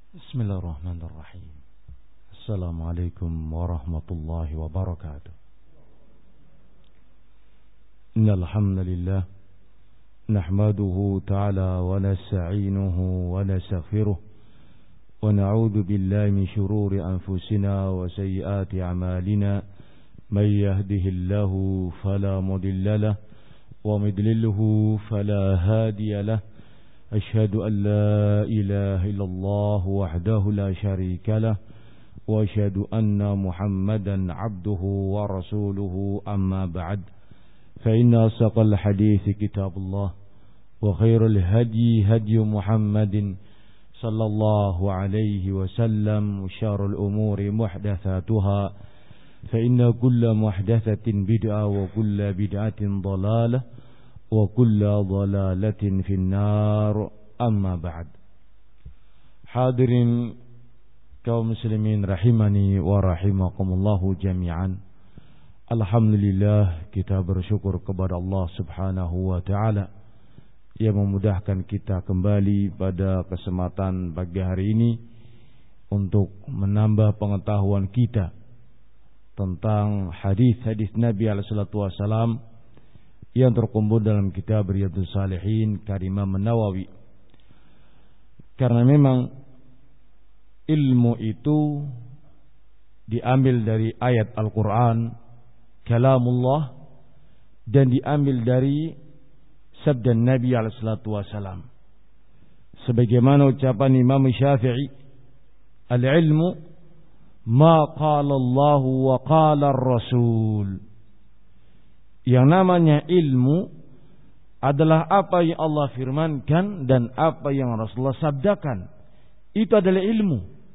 بسم الله الرحمن الرحيم. السلام عليكم ورحمة الله وبركاته. إن الحمد لله نحمده تعالى ونستعينه ونستغفره ونعوذ بالله من شرور أنفسنا وسيئات أعمالنا. من يهده الله فلا مضل له ومن يضلله فلا هادي له. أشهد أن لا إله إلا الله وحده لا شريك له وأشهد أن محمدا عبده ورسوله. أما بعد فإن أصدق الحديث كتاب الله وخير الهدي هدي محمد صلى الله عليه وسلم وشر الأمور محدثاتها فإن كل محدثة بدعة وكل بدعة ضلالة وكل ضلالة في النار. أما بعد. Hadirin kaum muslimin rahimani wa rahimakumullahu jami'an. Alhamdulillah, kita bersyukur kepada Allah Subhanahu wa taala yang memudahkan kita kembali pada kesempatan pagi hari ini untuk menambah pengetahuan kita tentang hadis-hadis Nabi alaihi salatu wasallam yang terkumpul dalam kitab Riyadhus Shalihin karya Imam Nawawi. Karena memang ilmu itu diambil dari ayat Al-Quran, kalamullah, dan diambil dari sabda Nabi SAW. Sebagaimana ucapan Imam Syafi'i, al-ilmu ma qala Allah wa qala ar-Rasul. Yang namanya ilmu adalah apa yang Allah firmankan dan apa yang Rasulullah sabdakan. Itu adalah ilmu.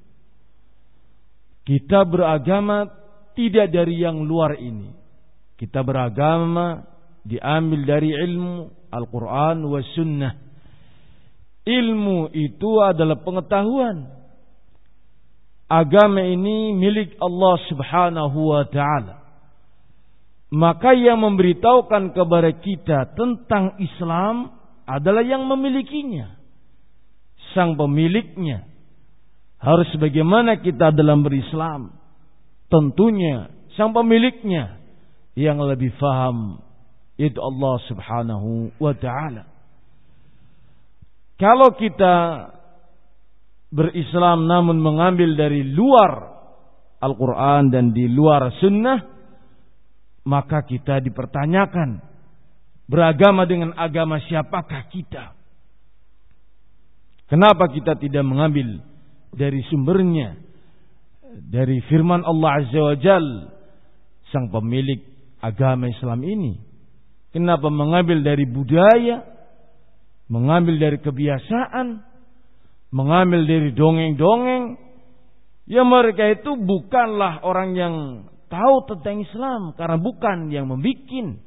Kita beragama tidak dari yang luar ini. Kita beragama diambil dari ilmu Al-Quran wa Sunnah. Ilmu itu adalah pengetahuan. Agama ini milik Allah Subhanahu wa ta'ala. Maka yang memberitahukan kepada kita tentang Islam adalah yang memilikinya, sang pemiliknya. Harus bagaimana kita dalam berislam, tentunya sang pemiliknya yang lebih faham, yaitu Allah Subhanahu wa ta'ala. Kalau kita berislam namun mengambil dari luar Al-Quran dan di luar Sunnah, maka kita dipertanyakan, beragama dengan agama siapakah kita? Kenapa kita tidak mengambil dari sumbernya, dari firman Allah Azza wa Jal, sang pemilik agama Islam ini? Kenapa mengambil dari budaya, mengambil dari kebiasaan, mengambil dari dongeng-dongeng? Ya, mereka itu bukanlah orang yang tahu tentang Islam, karena bukan yang membikin.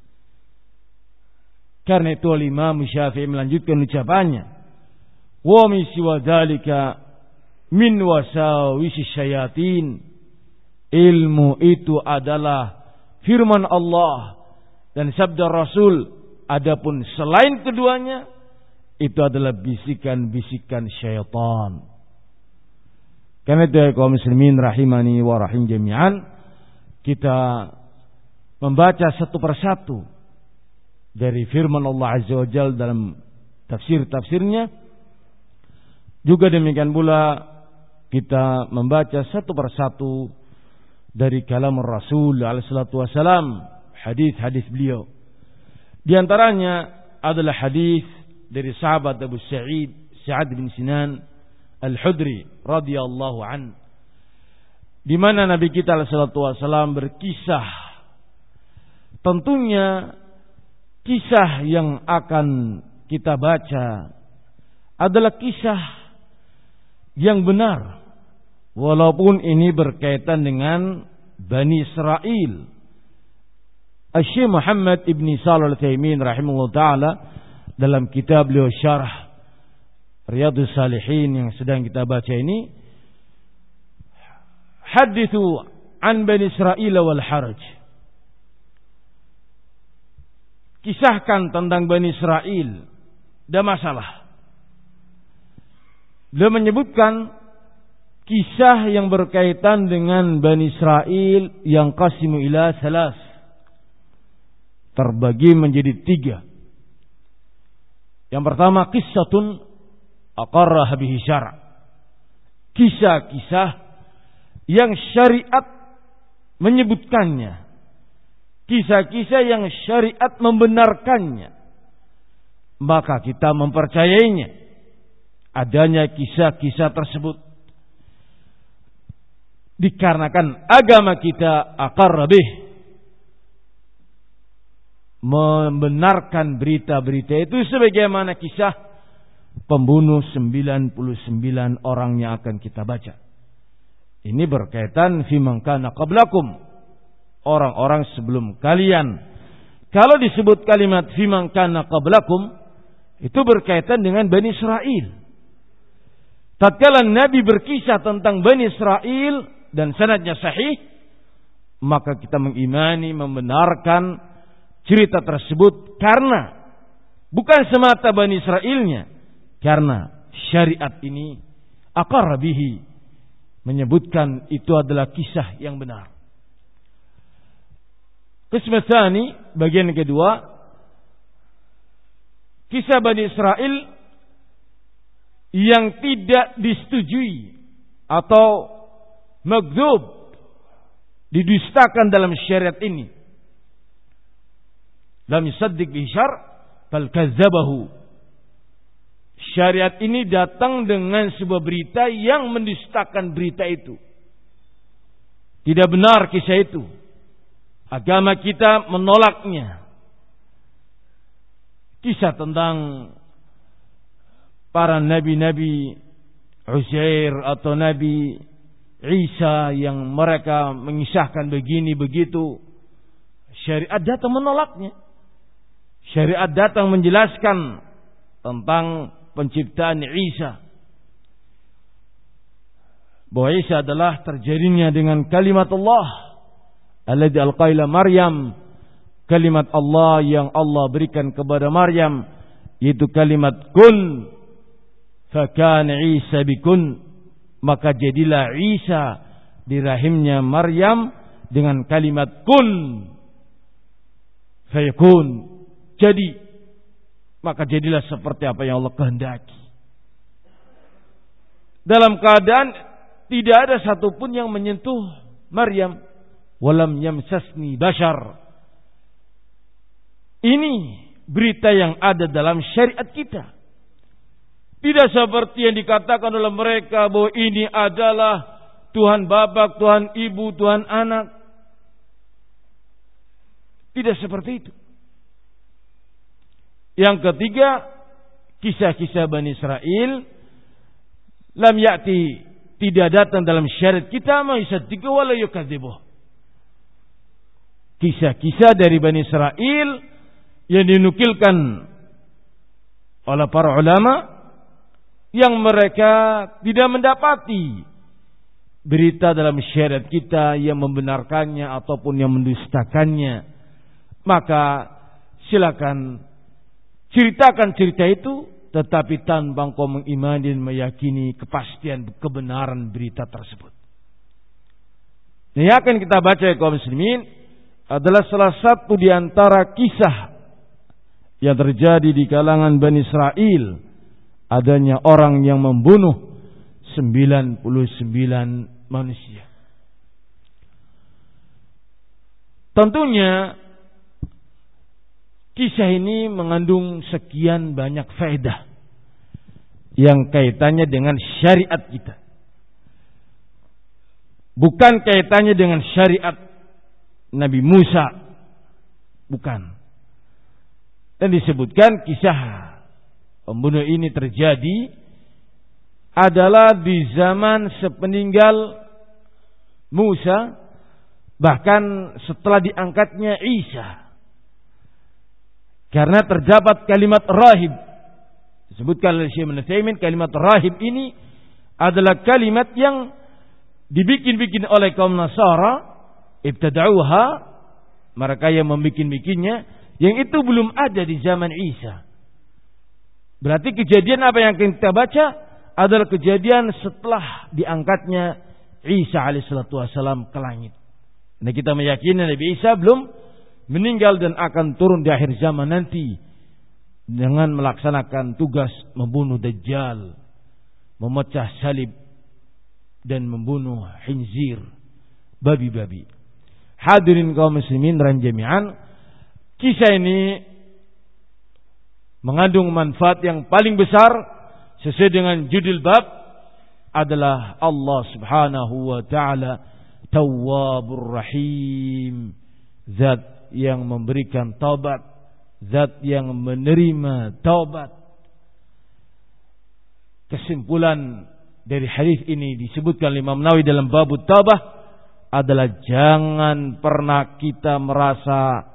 Karena itu Imam Syafi'i melanjutkan ucapannya, wa min siwa dzalika min wasawisi syayatin. Ilmu itu adalah firman Allah dan sabda Rasul. Adapun selain keduanya, itu adalah bisikan-bisikan syaitan. Karena itu kaum muslimin rahimani wa rahim jami'an, kita membaca satu persatu dari firman Allah Azza wa Jalla dalam tafsir-tafsirnya. Juga demikian pula kita membaca satu persatu dari kalam Rasul alaihi salatu wasalam, hadis-hadis beliau. Di antaranya adalah hadis dari sahabat Abu Sa'id bin Sinan Al-Hudri radhiyallahu anhu, di mana Nabi kita alaihi salatu wasallam berkisah. Tentunya kisah yang akan kita baca adalah kisah yang benar, walaupun ini berkaitan dengan Bani Israel. Syekh Muhammad ibn Shalih Al-Utsaimin rahimahullah ta'ala dalam kitab beliau Syarah Riyadhus Shalihin yang sedang kita baca ini, hadithu an Bani Israel wal haraj. Kisahkan tentang Bani Israel dan masalah. Beliau menyebutkan kisah yang berkaitan dengan Bani Israel yang qasimu ila salas, terbagi menjadi 3. Yang pertama, qissatun aqarrah bihi syara', kisah-kisah yang syariat menyebutkannya, kisah-kisah yang syariat membenarkannya, maka kita mempercayainya adanya kisah-kisah tersebut, dikarenakan agama kita aqarra bih, membenarkan berita-berita itu sebagaimana kisah pembunuh 99 orang yang akan kita baca. Ini berkaitan fi man kana qablakum, orang-orang sebelum kalian. Kalau disebut kalimat fi man kana qablakum, itu berkaitan dengan Bani Israel. Tatkala Nabi berkisah tentang Bani Israel dan sanadnya sahih, maka kita mengimani, membenarkan cerita tersebut karena bukan semata Bani Israelnya, karena syariat ini aqarra bihi, menyebutkan itu adalah kisah yang benar. Qism tsani, bagian kedua, kisah Bani Israel yang tidak disetujui atau magdzub, didustakan dalam syariat ini. Lam yusaddiq bi syar' bal kazzabahu. Syariat ini datang dengan sebuah berita yang mendustakan berita itu. Tidak benar kisah itu. Agama kita menolaknya. Kisah tentang para nabi-nabi Uzair atau Nabi Isa yang mereka mengisahkan begini begitu, syariat datang menolaknya. Syariat datang menjelaskan tentang penciptaan Isa, bahwa Isa adalah terjadinya dengan kalimat Allah alladzi alqaila Maryam, kalimat Allah yang Allah berikan kepada Maryam, yaitu kalimat kun, fakana Isa bikun, maka jadilah Isa di rahimnya Maryam dengan kalimat kun fayakun, jadi, maka jadilah seperti apa yang Allah kehendaki. Dalam keadaan tidak ada satupun yang menyentuh Maryam. Walam yamsasni bashar. Ini berita yang ada dalam syariat kita. Tidak seperti yang dikatakan oleh mereka bahwa ini adalah Tuhan Bapa, Tuhan Ibu, Tuhan Anak. Tidak seperti itu. Yang ketiga, kisah-kisah Bani Israel lam ya'ti, tidak datang dalam syariat kita, ma yusaddiqu wa la yukadzibuh. Kisah-kisah dari Bani Israel yang dinukilkan oleh para ulama yang mereka tidak mendapati berita dalam syariat kita yang membenarkannya ataupun yang mendustakannya, maka silakan ceritakan cerita itu, tetapi tanpa engkau mengimani dan meyakini kepastian kebenaran berita tersebut. Yang akan kita baca ya kaum muslimin adalah salah satu di antara kisah yang terjadi di kalangan Bani Israel, adanya orang yang membunuh 99 manusia. Tentunya kisah ini mengandung sekian banyak faedah yang kaitannya dengan syariat kita. Bukan kaitannya dengan syariat Nabi Musa. Bukan. Dan disebutkan kisah pembunuh ini terjadi adalah di zaman sepeninggal Musa, bahkan setelah diangkatnya Isa. Karena terdapat kalimat rahib. Disebutkan oleh Syekh Ibnu Utsaimin, kalimat rahib ini adalah kalimat yang dibikin-bikin oleh kaum Nasara, ibtada'uha, mereka yang membikin-bikinnya, yang itu belum ada di zaman Isa. Berarti kejadian apa yang kita baca adalah kejadian setelah diangkatnya Isa alaihissalatu wassalam ke langit. Nah, kita meyakini Nabi Isa belum meninggal dan akan turun di akhir zaman nanti dengan melaksanakan tugas membunuh Dajjal, memecah salib dan membunuh khinzir, babi-babi. Hadirin kaum muslimin dan jami'an, kisah ini mengandung manfaat yang paling besar sesuai dengan judul bab adalah Allah Subhanahu wa taala Tawwabur Rahim, zat yang memberikan taubat, zat yang menerima taubat. Kesimpulan dari hadis ini disebutkan Imam Nawawi dalam bab taubah adalah jangan pernah kita merasa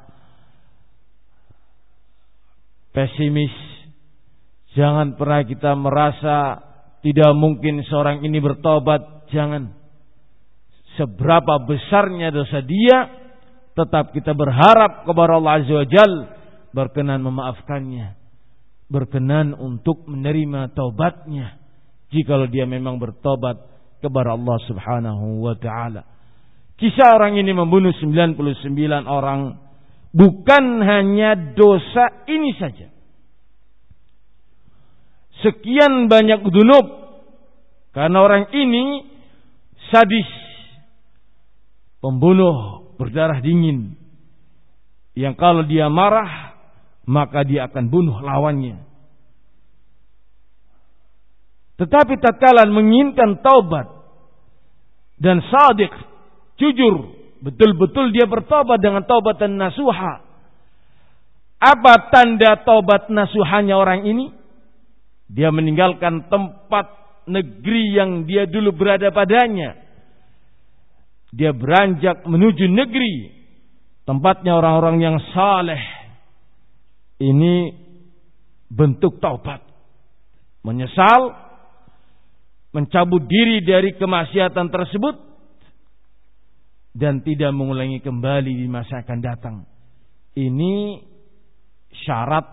pesimis. Jangan pernah kita merasa tidak mungkin seorang ini bertobat. Jangan. Seberapa besarnya dosa dia, tetap kita berharap kepada Allah Azza wa Jalla berkenan memaafkannya, berkenan untuk menerima taubatnya jikalau dia memang bertobat kepada Allah Subhanahu wa taala. Kisah orang ini membunuh 99 orang, bukan hanya dosa ini saja. Sekian banyak dzunub, karena orang ini sadis, pembunuh berdarah dingin, yang kalau dia marah maka dia akan bunuh lawannya. Tetapi tatkala menginginkan taubat dan shadiq, jujur, betul-betul dia bertobat dengan taubatan nasuha. Apa tanda taubat nasuhanya orang ini? Dia meninggalkan tempat negeri yang dia dulu berada padanya. Dia beranjak menuju negeri tempatnya orang-orang yang saleh. Ini bentuk taubat. Menyesal, mencabut diri dari kemaksiatan tersebut, dan tidak mengulangi kembali di masa akan datang. Ini syarat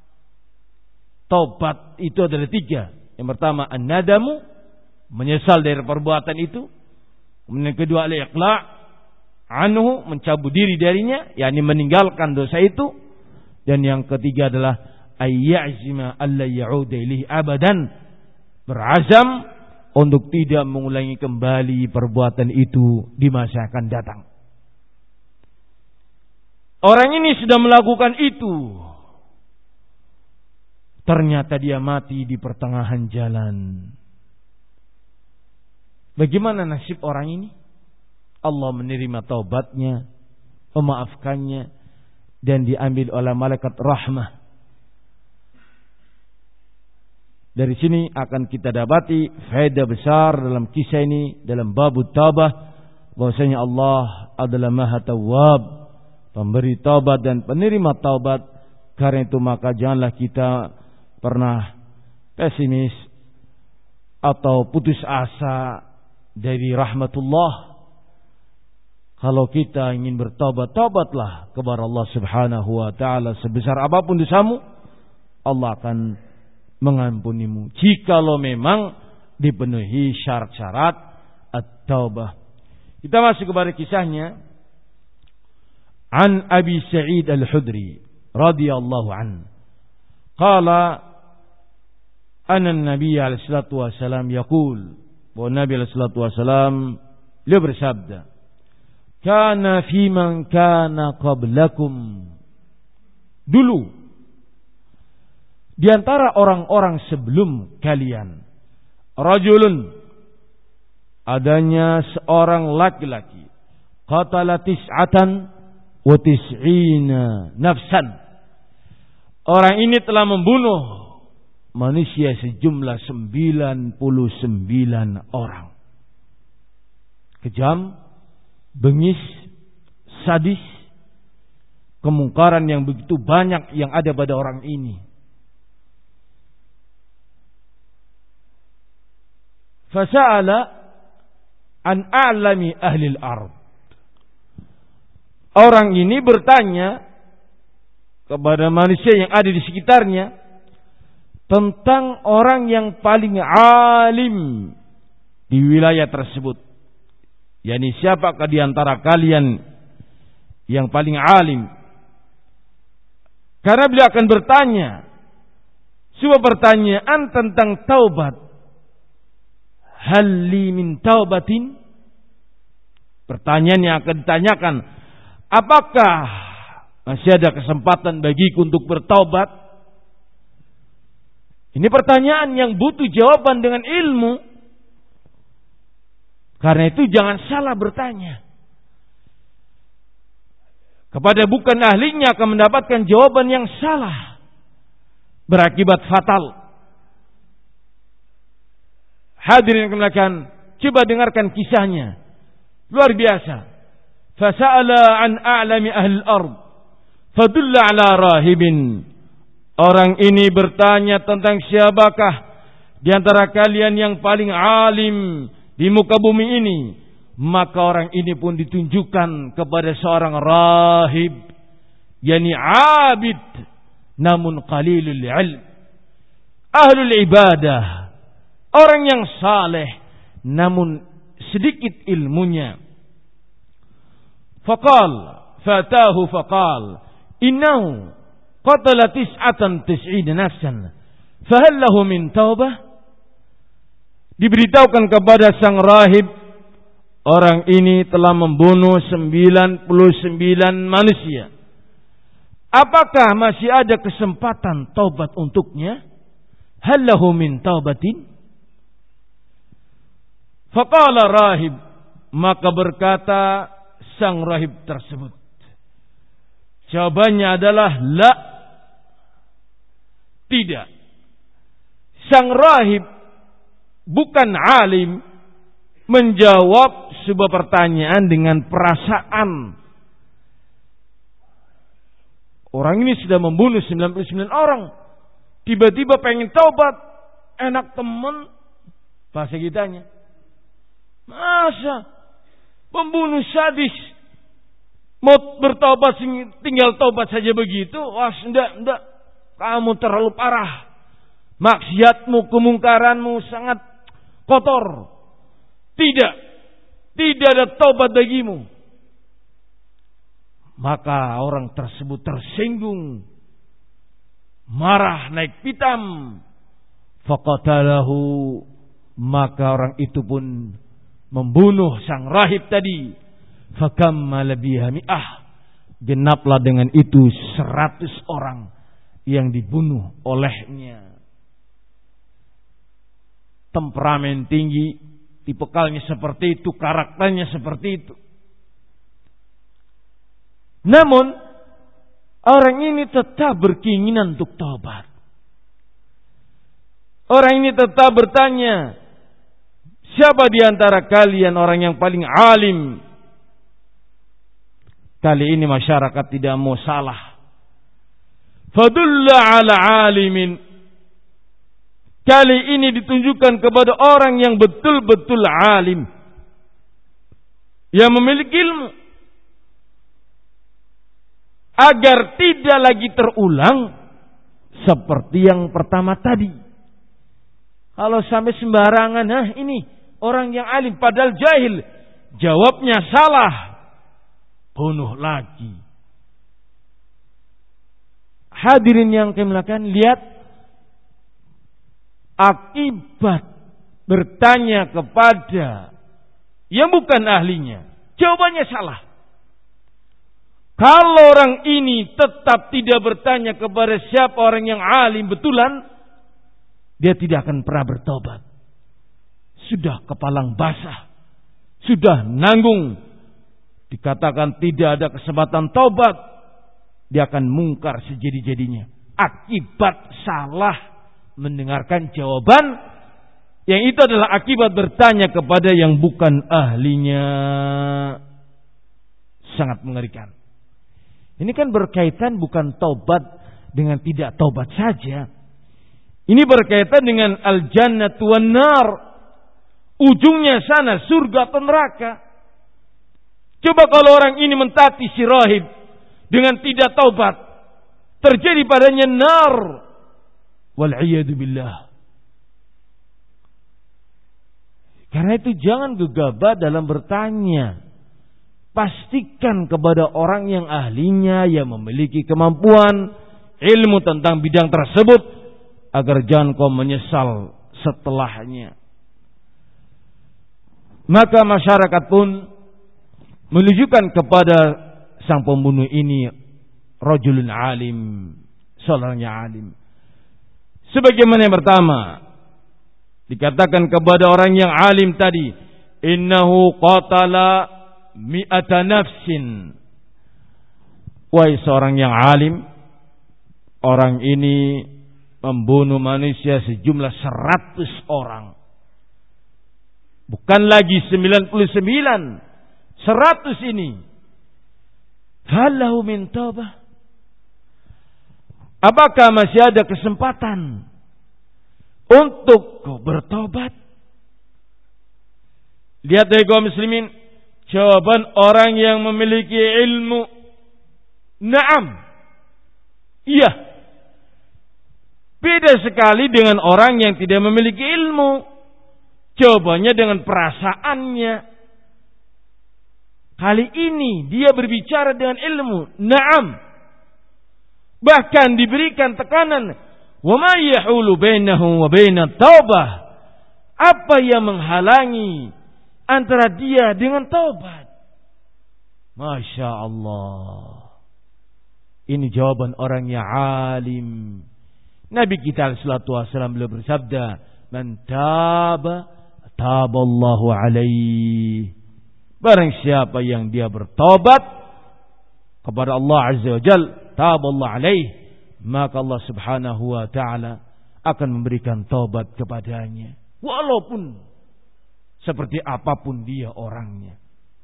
taubat itu adalah 3. Yang pertama an-nadamu, menyesal dari perbuatan itu. Kemudian yang kedua al-iqla' anhu, mencabut diri darinya, yakni meninggalkan dosa itu. Dan yang ketiga adalah ayyazima alla ya'uda ilaihi abadan, berazam untuk tidak mengulangi kembali perbuatan itu di masa akan datang. Orang ini sudah melakukan itu, ternyata dia mati di pertengahan jalan. Bagaimana nasib orang ini? Allah menerima taubatnya, memaafkannya, dan diambil oleh malaikat rahmah. Dari sini akan kita dapati faedah besar dalam kisah ini, dalam bab taubah, bahwasanya Allah adalah Maha Tawwab, pemberi taubat dan penerima taubat. Karena itu maka janganlah kita pernah pesimis atau putus asa dari rahmatullah. Kalau kita ingin bertobat, tobatlah kepada Allah Subhanahu wa taala. Sebesar apapun dosamu, Allah akan mengampunimu jikalau memang dipenuhi syarat-syarat at-taubah. Kita masuk kepada kisahnya. An Abi Sa'id Al-Khudri radhiyallahu anhu qala anna an-nabiy alaihi salatu wasallam yaqul, bahwa Nabi alaihi salatu wasallam beliau bersabda, kana fi man kana qablakum, dulu di antara orang-orang sebelum kalian, rajulun, adanya seorang laki-laki, qatala tis'atan wa tis'ina nafsan, orang ini telah membunuh manusia sejumlah 99 orang. Kejam, bengis, sadis, kemungkaran yang begitu banyak yang ada pada orang ini. Fasa'ala an a'lami ahli al-ard. Orang ini bertanya kepada manusia yang ada di sekitarnya tentang orang yang paling alim di wilayah tersebut. Yani siapakah di antara kalian yang paling alim? Karena beliau akan bertanya sebuah pertanyaan tentang taubat. Hal li min taubatin? Pertanyaan yang akan ditanyakan, apakah masih ada kesempatan bagiku untuk bertaubat? Ini pertanyaan yang butuh jawaban dengan ilmu. Karena itu jangan salah bertanya. Kepada bukan ahlinya akan mendapatkan jawaban yang salah, berakibat fatal. Hadirin yang dimuliakan, coba dengarkan kisahnya. Luar biasa. Fasa'ala an a'lami ahli al-ard fadulla ala rahibin. Orang ini bertanya tentang siapakah di antara kalian yang paling alim di muka bumi ini. Maka orang ini pun ditunjukkan kepada seorang rahib, yani abid namun qalilul ilm, ahlul ibadah, orang yang saleh namun sedikit ilmunya. Fatahu faqal innahu qatala 99 nafsan fahal lahu min taubah. Diberitahukan kepada sang rahib, orang ini telah membunuh 99 manusia. Apakah masih ada kesempatan taubat untuknya? Hal lahu min taubatin? Faqala rahib, maka berkata sang rahib tersebut, jawabannya adalah la, tidak. Sang rahib bukan alim menjawab sebuah pertanyaan dengan perasaan. Orang ini sudah membunuh 99 orang, tiba-tiba pengen taubat, enak temen, bahasa kitanya. Masa pembunuh sadis mau bertaubat tinggal taubat saja begitu? Wah, enggak. Kamu terlalu parah. Maksiatmu, kemungkaranmu sangat kotor. Tidak ada taubat bagimu. Maka orang tersebut tersinggung, marah, naik pitam. Faqatalahu, maka orang itu pun membunuh sang rahib tadi. Fakammala biha mi'ah, genaplah dengan itu 100 orang yang dibunuh olehnya. Temperamen tinggi, tipikalnya seperti itu, karakternya seperti itu. Namun orang ini tetap berkeinginan untuk taubat. Orang ini tetap bertanya, siapa di antara kalian orang yang paling alim? Kali ini masyarakat tidak mau salah. Fadulla ala alimin. Kali ini ditunjukkan kepada orang yang betul-betul alim, yang memiliki ilmu, agar tidak lagi terulang seperti yang pertama tadi. Kalau sampai sembarangan, ini orang yang alim padahal jahil, jawabnya salah, bunuh lagi. Hadirin yang kemuliaan, lihat akibat bertanya kepada yang bukan ahlinya, jawabannya salah. Kalau orang ini tetap tidak bertanya kepada siapa orang yang alim betulan, dia tidak akan pernah bertobat. Sudah kepalang basah, sudah nanggung, dikatakan tidak ada kesempatan taubat, dia akan mungkar sejadi-jadinya akibat salah mendengarkan jawaban yang itu adalah akibat bertanya kepada yang bukan ahlinya. Sangat mengerikan. Ini kan berkaitan bukan taubat dengan tidak taubat saja. Ini berkaitan dengan al-jannatu wan nar. Ujungnya sana surga atau neraka. Coba kalau orang ini mentaati si rahib dengan tidak taubat, terjadi padanya nar. Wal'iyadu billah. Karena itu jangan gegabah dalam bertanya. Pastikan kepada orang yang ahlinya, yang memiliki kemampuan, ilmu tentang bidang tersebut, agar jangan kau menyesal setelahnya. Maka masyarakat pun menunjukkan kepada sang pembunuh ini rajulun alim, seorang yang alim. Sebagaimana yang pertama dikatakan kepada orang yang alim tadi, innahu qatala mi'ata nafsin. Wahai seorang yang alim, orang ini membunuh manusia sejumlah 100 orang. Bukan lagi 99, 100 ini. Halahu min taubah. Apakah masih ada kesempatan untuk kau bertobat? Lihat dari kaum muslimin, jawaban orang yang memiliki ilmu, na'am, iya. Beda sekali dengan orang yang tidak memiliki ilmu. Jawabannya dengan perasaannya. Kali ini dia berbicara dengan ilmu, na'am. Bahkan diberikan tekanan, wa ma yahulu bainahu wa bainat taubah. Apa yang menghalangi antara dia dengan taubat? Masya Allah. Ini jawaban orang yang alim. Nabi kita sallallahu alaihi wasallam beliau bersabda, man taba taballahu alaihi. Barang siapa yang dia bertobat kepada Allah azza wa jalla, taballahu alaihi, maka Allah subhanahu wa ta'ala akan memberikan taubat kepadanya, walaupun seperti apapun dia orangnya.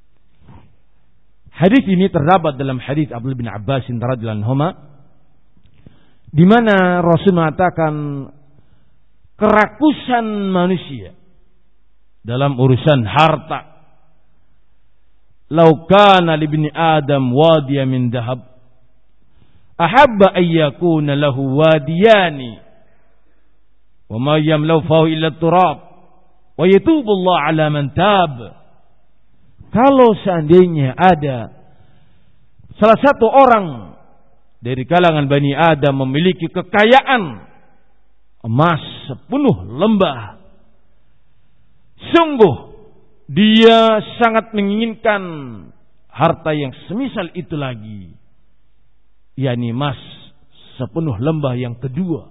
Hadis ini terdapat dalam hadis Abdullah bin Abbas radhiyallahu anhuma, di mana Rasul mengatakan kerakusan manusia dalam urusan harta. Lau kana li ibni Adam wadiya min dhahab, ahabba an yakuna lahu wadiyani, wa ma yamlau fahu illa turab, wa yatubu Allah ala man tab. Kalau seandainya ada salah satu orang dari kalangan Bani Adam memiliki kekayaan emas sepenuh lembah, sungguh dia sangat menginginkan harta yang semisal itu lagi, yakni emas sepenuh lembah yang kedua.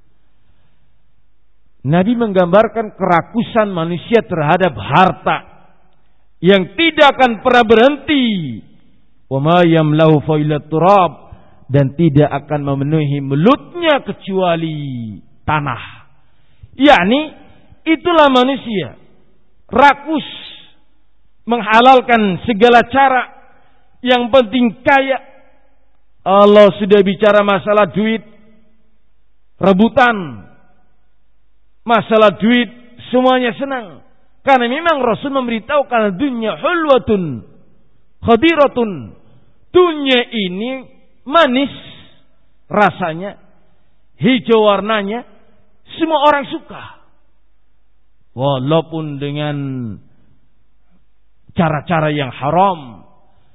Nabi menggambarkan kerakusan manusia terhadap harta yang tidak akan pernah berhenti. Wa ma yamlahu fa illa turab, dan tidak akan memenuhi mulutnya kecuali tanah. Yakni itulah manusia, rakus, menghalalkan segala cara, yang penting kaya. Allah sudah bicara masalah duit, rebutan, masalah duit, semuanya senang. Karena memang Rasul memberitahu karena dunia hulwatun khadiratun. Dunia ini manis rasanya, hijau warnanya, semua orang suka. Walaupun dengan cara-cara yang haram.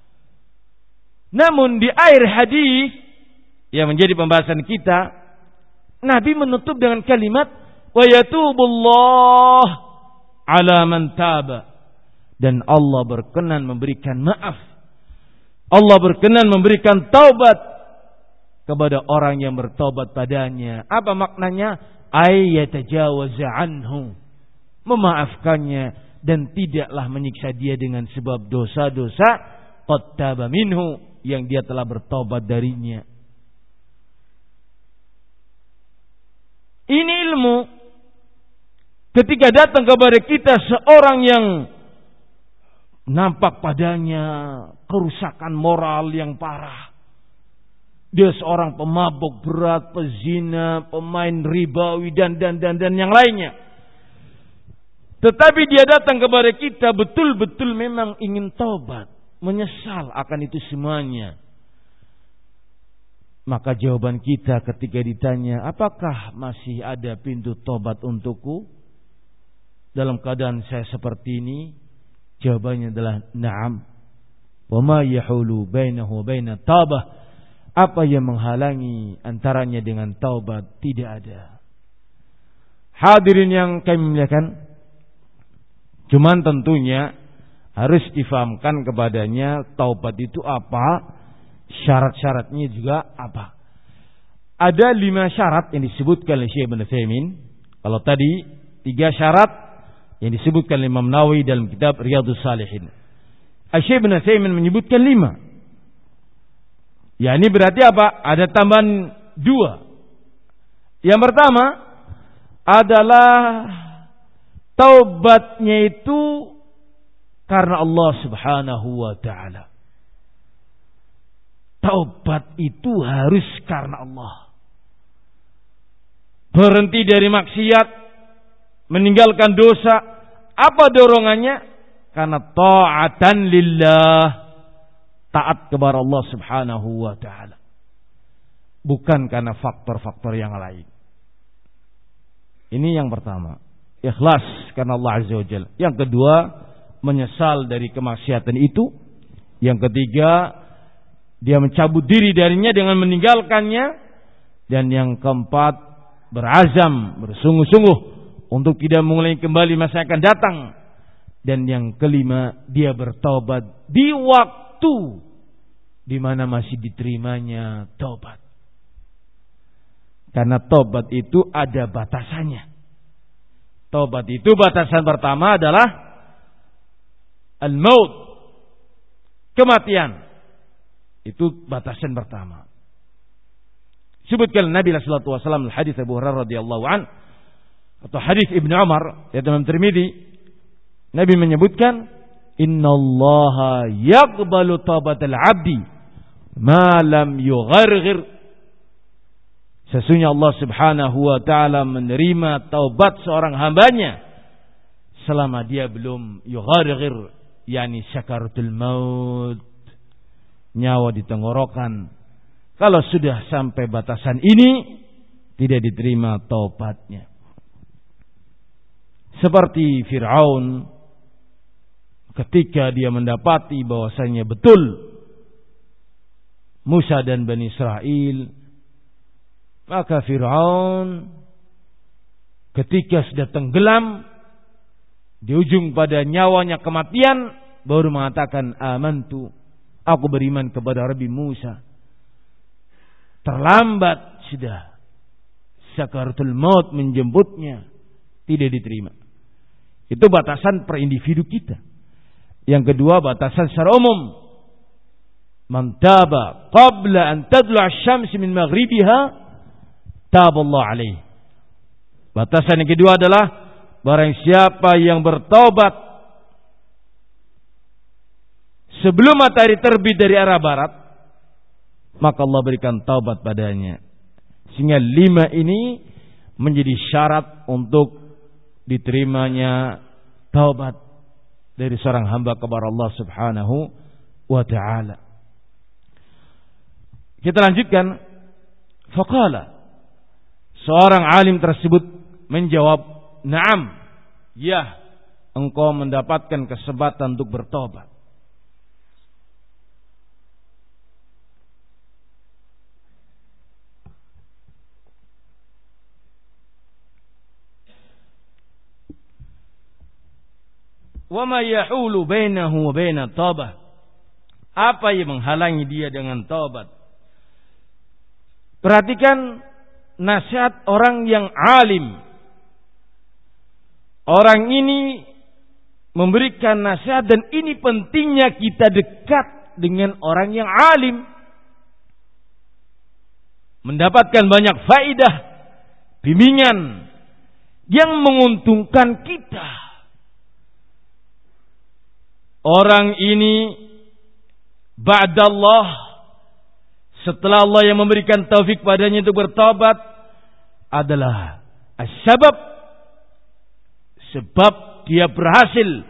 Namun di akhir hadis yang menjadi pembahasan kita, Nabi menutup dengan kalimat wa yatubullah ala man taba, dan Allah berkenan memberikan maaf, Allah berkenan memberikan taubat kepada orang yang bertaubat padanya. Apa maknanya? Ay yatajawaza anhu, memaafkannya dan tidaklah menyiksa dia dengan sebab dosa-dosa qad taba minhu, yang dia telah bertaubat darinya. Ini ilmu. Ketika datang kepada kita seorang yang nampak padanya kerusakan moral yang parah, dia seorang pemabuk berat, pezina, pemain ribawi dan yang lainnya, tetapi dia datang kepada kita betul-betul memang ingin taubat, menyesal akan itu semuanya, Maka jawaban kita ketika ditanya, apakah masih ada pintu tobat untukku dalam keadaan saya seperti ini? Jawabannya adalah na'am. Wa ma yahulu bainahu wa baina taubah. Apa yang menghalangi antaranya dengan taubat? Tidak ada. Hadirin yang kami muliakan, cuman tentunya harus difahamkan kepadanya taubat itu apa, syarat-syaratnya juga apa. Ada 5 syarat yang disebutkan oleh Syekh Ibnu Utsaimin. Kalau tadi 3 syarat yang disebutkan oleh Imam Nawawi dalam kitab Riyadhus Shalihin, Syekh Ibnu Utsaimin menyebutkan 5. Ya, ini berarti apa? Ada tambahan 2. Yang pertama adalah taubatnya itu karena Allah Subhanahu wa ta'ala. Taubat itu harus karena Allah. Berhenti dari maksiat, meninggalkan dosa. Apa dorongannya? Karena ta'atan lillah, taat kepada Allah Subhanahu wa ta'ala. Bukan karena faktor-faktor yang lain. Ini yang pertama, ikhlas karena Allah Azza wa Jalla. Yang kedua, menyesal dari kemaksiatan itu. Yang ketiga, dia mencabut diri darinya dengan meninggalkannya. Dan yang keempat, berazam, bersungguh-sungguh untuk tidak mengulangi kembali masa akan datang. Dan yang kelima, dia bertobat di waktu di mana masih diterimanya taubat. Karena taubat itu ada batasannya. Taubat itu batasan pertama adalah al-maut, kematian. Itu batasan pertama. Sebutkan Nabi sallallahu alaihi wasallam hadis Abu Hurairah radhiyallahu an atau hadis Ibnu Umar ya Imam Tirmidzi, Nabi menyebutkan, innallaha yaqbalu taubatal 'abdi ma lam yugharghir. Sesungguhnya Allah Subhanahu wa ta'ala menerima taubat seorang hambanya selama dia belum yugharghir, yakni sakaratul maut, nyawa di tenggorokan. Kalau sudah sampai batasan ini, tidak diterima taubatnya. Seperti Fir'aun ketika dia mendapati bahwasanya betul Musa dan Bani Israel, maka Fir'aun ketika sudah tenggelam di ujung pada nyawanya kematian, baru mengatakan amantu, aku beriman kepada Rabbi Musa. Terlambat sudah, sakaratul maut menjemputnya, tidak diterima. Itu batasan per individu kita. Yang kedua, batasan secara umum. Man taba qabla an tadlu'a asy-syamsu min maghribiha taballahu alaih. Batasan yang kedua adalah barang siapa yang bertaubat sebelum matahari terbit dari arah barat, maka Allah berikan taubat padanya. Sehingga 5 ini menjadi syarat untuk diterimanya taubat dari seorang hamba kepada Allah Subhanahu wa ta'ala. Kita lanjutkan. Faqala, seorang alim tersebut menjawab, na'am, ya, engkau mendapatkan kesempatan untuk bertobat. Wa ma yahulu bainahu wa baina taubah. Apa yang menghalangi dia dengan taubat? Perhatikan nasihat orang yang alim. Orang ini memberikan nasihat, dan ini pentingnya kita dekat dengan orang yang alim. Mendapatkan banyak faedah, bimbingan yang menguntungkan kita. Orang ini ba'dallah, setelah Allah yang memberikan taufik padanya untuk bertobat, adalah sebab dia berhasil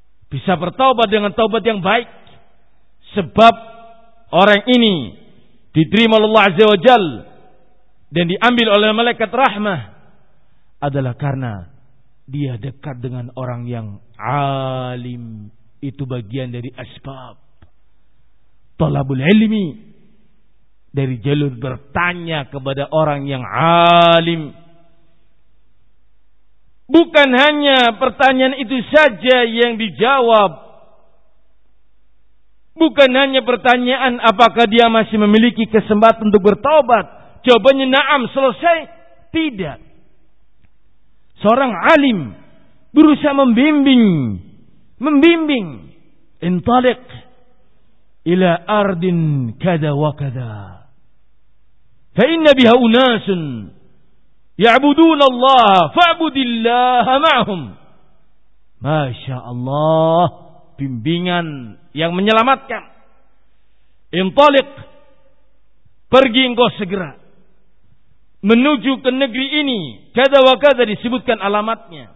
bisa bertobat dengan taubat yang baik. Sebab orang ini diterima oleh Allah Azza wa Jal dan diambil oleh malaikat rahmah adalah karena dia dekat dengan orang yang alim. Itu bagian dari asbab talabul ilmi, dari jalur bertanya kepada orang yang alim. Bukan hanya pertanyaan itu saja yang dijawab, bukan hanya pertanyaan apakah dia masih memiliki kesempatan untuk bertobat, jawabannya na'am, selesai. Tidak. Seorang alim berusaha membimbing. Intaliq ila ardin kada wa kada. Fa inna biha unasun ya'buduna Allah fa'budillaha ma'hum. Masya Allah, bimbingan yang menyelamatkan. Intaliq, pergi engkau segera menuju ke negeri ini, kada wa kada disebutkan alamatnya.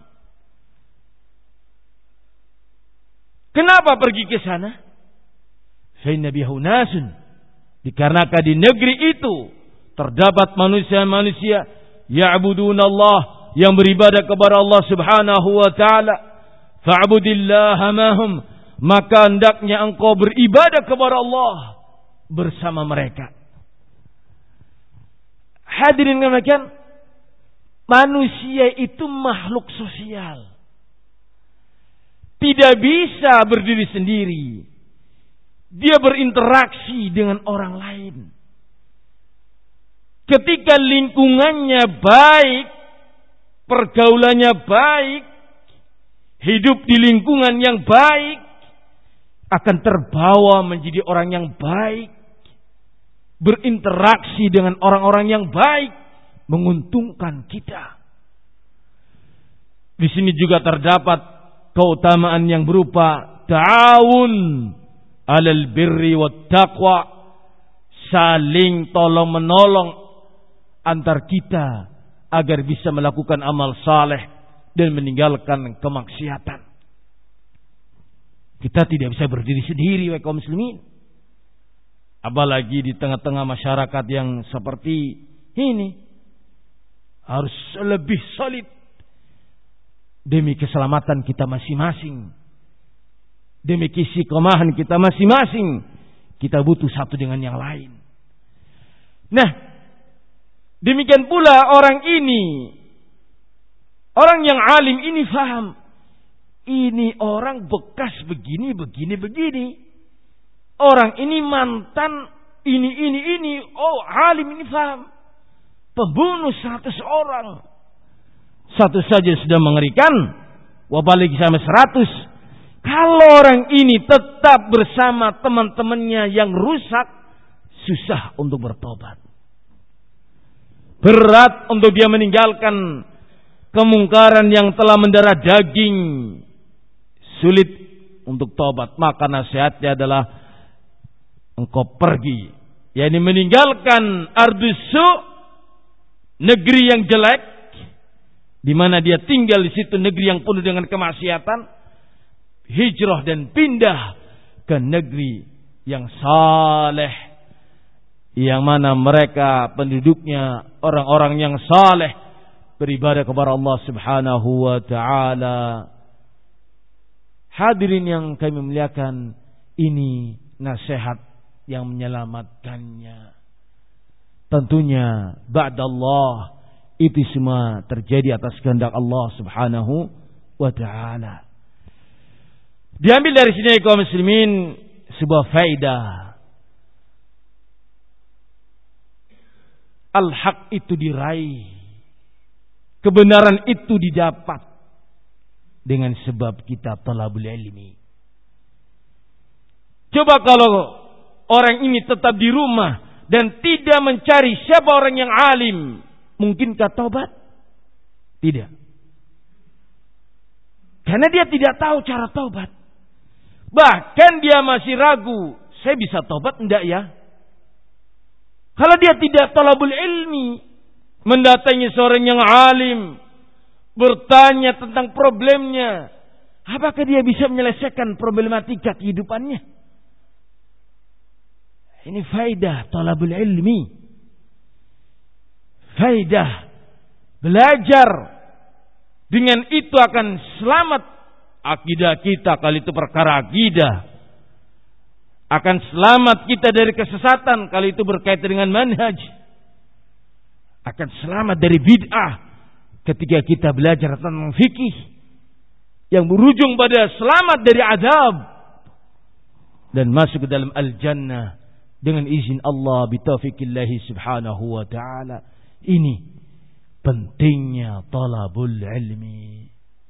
Kenapa pergi ke sana? Fa'inna biha unasun, dikarenakan di negeri itu terdapat manusia-manusia ya'buduna Allah, yang beribadah kepada Allah Subhanahu wa taala. Fa'budillaha mahum, maka hendaknya engkau beribadah kepada Allah bersama mereka. Hadirin demikian, manusia itu makhluk sosial. Tidak bisa berdiri sendiri. Dia berinteraksi dengan orang lain. Ketika lingkungannya baik, pergaulannya baik, hidup di lingkungan yang baik, akan terbawa menjadi orang yang baik, berinteraksi dengan orang-orang yang baik, menguntungkan kita. Di sini juga terdapat keutamaan yang berupa ta'awun 'alal birri wat taqwa, saling tolong menolong antar kita agar bisa melakukan amal saleh dan meninggalkan kemaksiatan. Kita tidak bisa berdiri sendiri wahai kaum muslimin. Apalagi di tengah-tengah masyarakat yang seperti ini, harus lebih solid demi keselamatan kita masing-masing, demi istiqomahan kita masing-masing. Kita butuh satu dengan yang lain. Nah, demikian pula orang ini, orang yang alim ini faham, ini orang bekas begini. Orang ini mantan ini. Oh, alim ini faham. Pembunuh 100 orang. Satu saja sudah mengerikan, apalagi sama 100. Kalau orang ini tetap bersama teman-temannya yang rusak, susah untuk bertobat. Berat untuk dia meninggalkan kemungkaran yang telah mendarah daging. Sulit untuk tobat. Maka nasihatnya adalah engkau pergi, yakni meninggalkan ardusu, negeri yang jelek, di mana dia tinggal di situ, negeri yang penuh dengan kemaksiatan. Hijrah dan pindah ke negeri yang saleh, yang mana mereka penduduknya orang-orang yang saleh, beribadah kepada Allah Subhanahu wa taala. Hadirin yang kami muliakan, ini nasihat yang menyelamatkannya. Tentunya ba'dallah, itu semua terjadi atas kehendak Allah Subhanahu wa taala. Diambil dari sini kaum muslimin sebuah faedah. Al-haq itu diraih, kebenaran itu didapat dengan sebab kita talabul ilmi. Coba kalau orang ini tetap di rumah dan tidak mencari siapa orang yang alim, mungkinkah taubat? Tidak. Karena dia tidak tahu cara taubat. Bahkan dia masih ragu, saya bisa taubat enggak ya? Kalau dia tidak talabul ilmi, mendatangi seorang yang alim, bertanya tentang problemnya, apakah dia bisa menyelesaikan problematika kehidupannya? Ini faidah talabul ilmi. Faidah belajar. Dengan itu akan selamat akidah kita kalau itu perkara akidah. Akan selamat kita dari kesesatan kalau itu berkaitan dengan manhaj. Akan selamat dari bid'ah ketika kita belajar tentang fikih yang berujung pada selamat dari azab dan masuk ke dalam al-jannah dengan izin Allah bitaufiqillahi subhanahu wa ta'ala. Ini pentingnya talabul ilmi.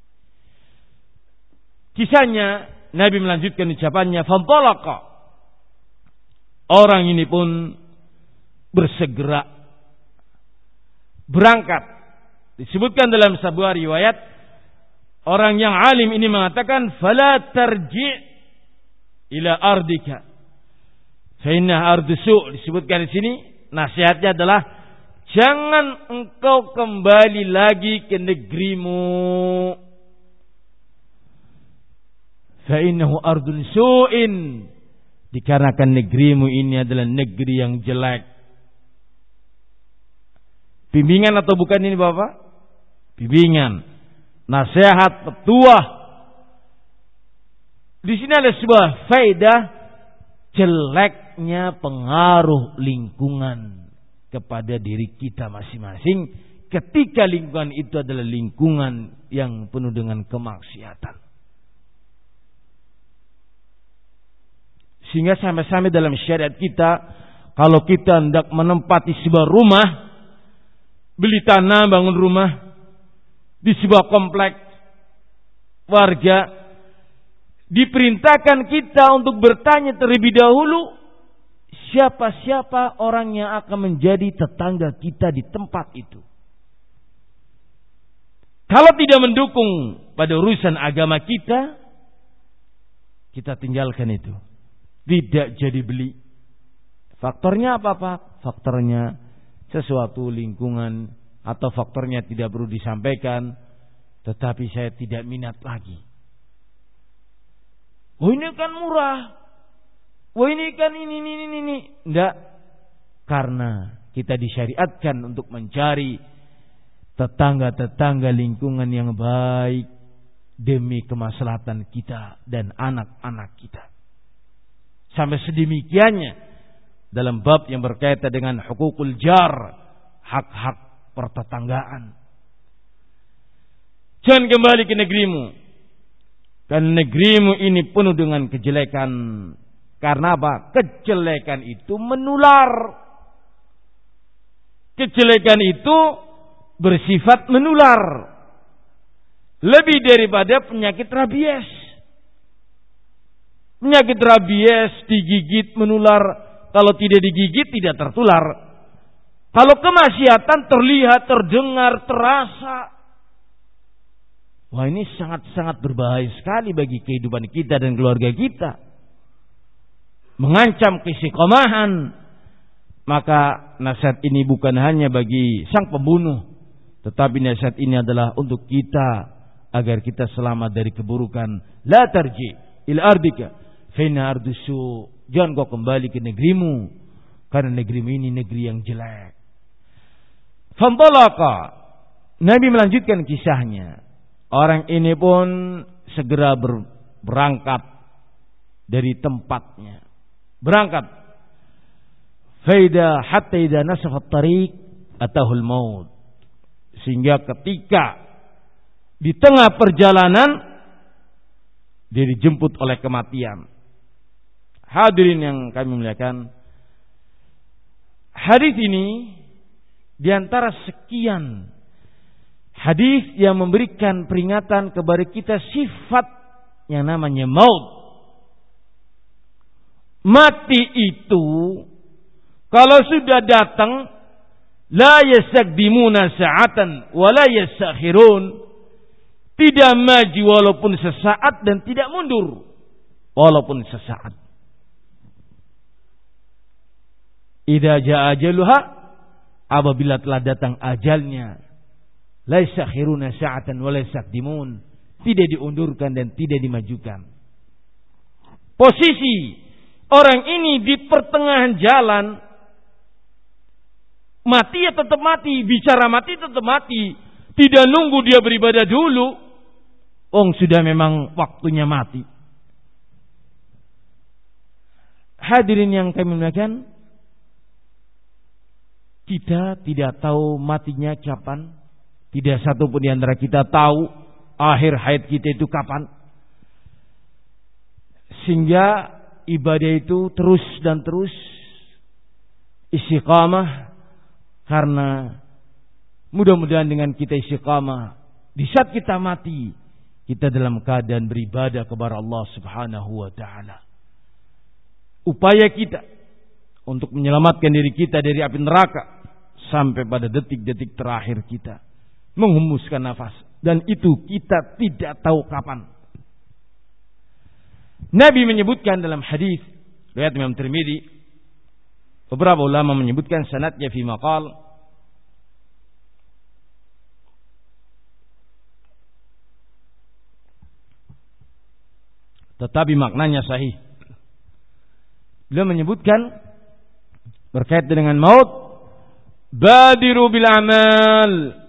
Kisahnya Nabi melanjutkan ucapannya, fantalaqa. Orang ini pun bersegera berangkat. Disebutkan dalam sebuah riwayat, orang yang alim ini mengatakan, fala tarji' ila ardika fa inna ardu su'. Disebutkan di sini nasihatnya adalah jangan engkau kembali lagi ke negerimu. Fa innahu ardun su'in. Dikarenakan negerimu ini adalah negeri yang jelek. Bimbingan atau bukan ini Bapak? Bimbingan, nasihat, petuah. Di sini ada sebuah faedah jeleknya pengaruh lingkungan kepada diri kita masing-masing ketika lingkungan itu adalah lingkungan yang penuh dengan kemaksiatan. Sehingga sampai-sampai dalam syariat kita, kalau kita hendak menempati sebuah rumah, beli tanah, bangun rumah di sebuah kompleks warga, diperintahkan kita untuk bertanya terlebih dahulu siapa-siapa orang yang akan menjadi tetangga kita di tempat itu. Kalau tidak mendukung pada urusan agama kita, kita tinggalkan itu. Tidak jadi beli. Faktornya apa Pak? Faktornya sesuatu lingkungan atau faktornya tidak perlu disampaikan, tetapi saya tidak minat lagi. Oh ini kan murah. Oh ini kan ini. Enggak. Karena kita disyariatkan untuk mencari tetangga-tetangga lingkungan yang baik demi kemaslahatan kita dan anak-anak kita. Sampai sedemikiannya dalam bab yang berkaitan dengan hukukul jar, hak-hak pertetanggaan. Jangan kembali ke negerimu, karena negerimu ini penuh dengan kejelekan. Karena apa? Kejelekan itu menular. Kejelekan itu bersifat menular lebih daripada penyakit rabies. Penyakit rabies digigit menular, kalau tidak digigit tidak tertular. Kalau kemaksiatan terlihat, terdengar, terasa, wah ini sangat-sangat berbahaya sekali bagi kehidupan kita dan keluarga kita. Mengancam keistiqomahan. Maka nasihat ini bukan hanya bagi sang pembunuh, tetapi nasihat ini adalah untuk kita agar kita selamat dari keburukan. La tarji ila ardika Fina ardusu, jangan kau kembali ke negerimu, karena negerimu ini negeri yang jelek. Fantalaqa, Nabi melanjutkan kisahnya. Orang ini pun segera berangkat dari tempatnya. Berangkat. Faida hatta idza nasafa at-tariq atahul maut. Sehingga ketika di tengah perjalanan dia dijemput oleh kematian. Hadirin yang kami muliakan, hadis ini di antara sekian hadis yang memberikan peringatan kepada kita sifat yang namanya maut. Mati itu kalau sudah datang, la yastakdimuna sa'atan wa la yastakhirun, tidak maju walaupun sesaat dan tidak mundur walaupun sesaat. Idza jaa ajaluha, apabila telah datang ajalnya, la yastakhiruna sa'atan wa la yastakdimun, tidak diundurkan dan tidak dimajukan. Posisi orang ini di pertengahan jalan, mati ya tetap mati, bicara mati tetap mati, tidak nunggu dia beribadah dulu, sudah memang waktunya mati. Hadirin yang kami muliakan, kita tidak tahu matinya kapan. Tidak satu pun di antara kita tahu akhir hayat kita itu kapan. Sehingga ibadah itu terus dan terus istiqamah, karena mudah-mudahan dengan kita istiqamah, di saat kita mati, kita dalam keadaan beribadah kepada Allah Subhanahu wa ta'ala. Upaya kita untuk menyelamatkan diri kita dari api neraka sampai pada detik-detik terakhir kita, menghembuskan nafas, dan itu kita tidak tahu kapan. Nabi menyebutkan dalam hadis riwayat Imam Tirmidzi, beberapa ulama menyebutkan sanadnya fi maqal, tetapi maknanya sahih. Beliau menyebutkan berkaitan dengan maut, badiru bil amal,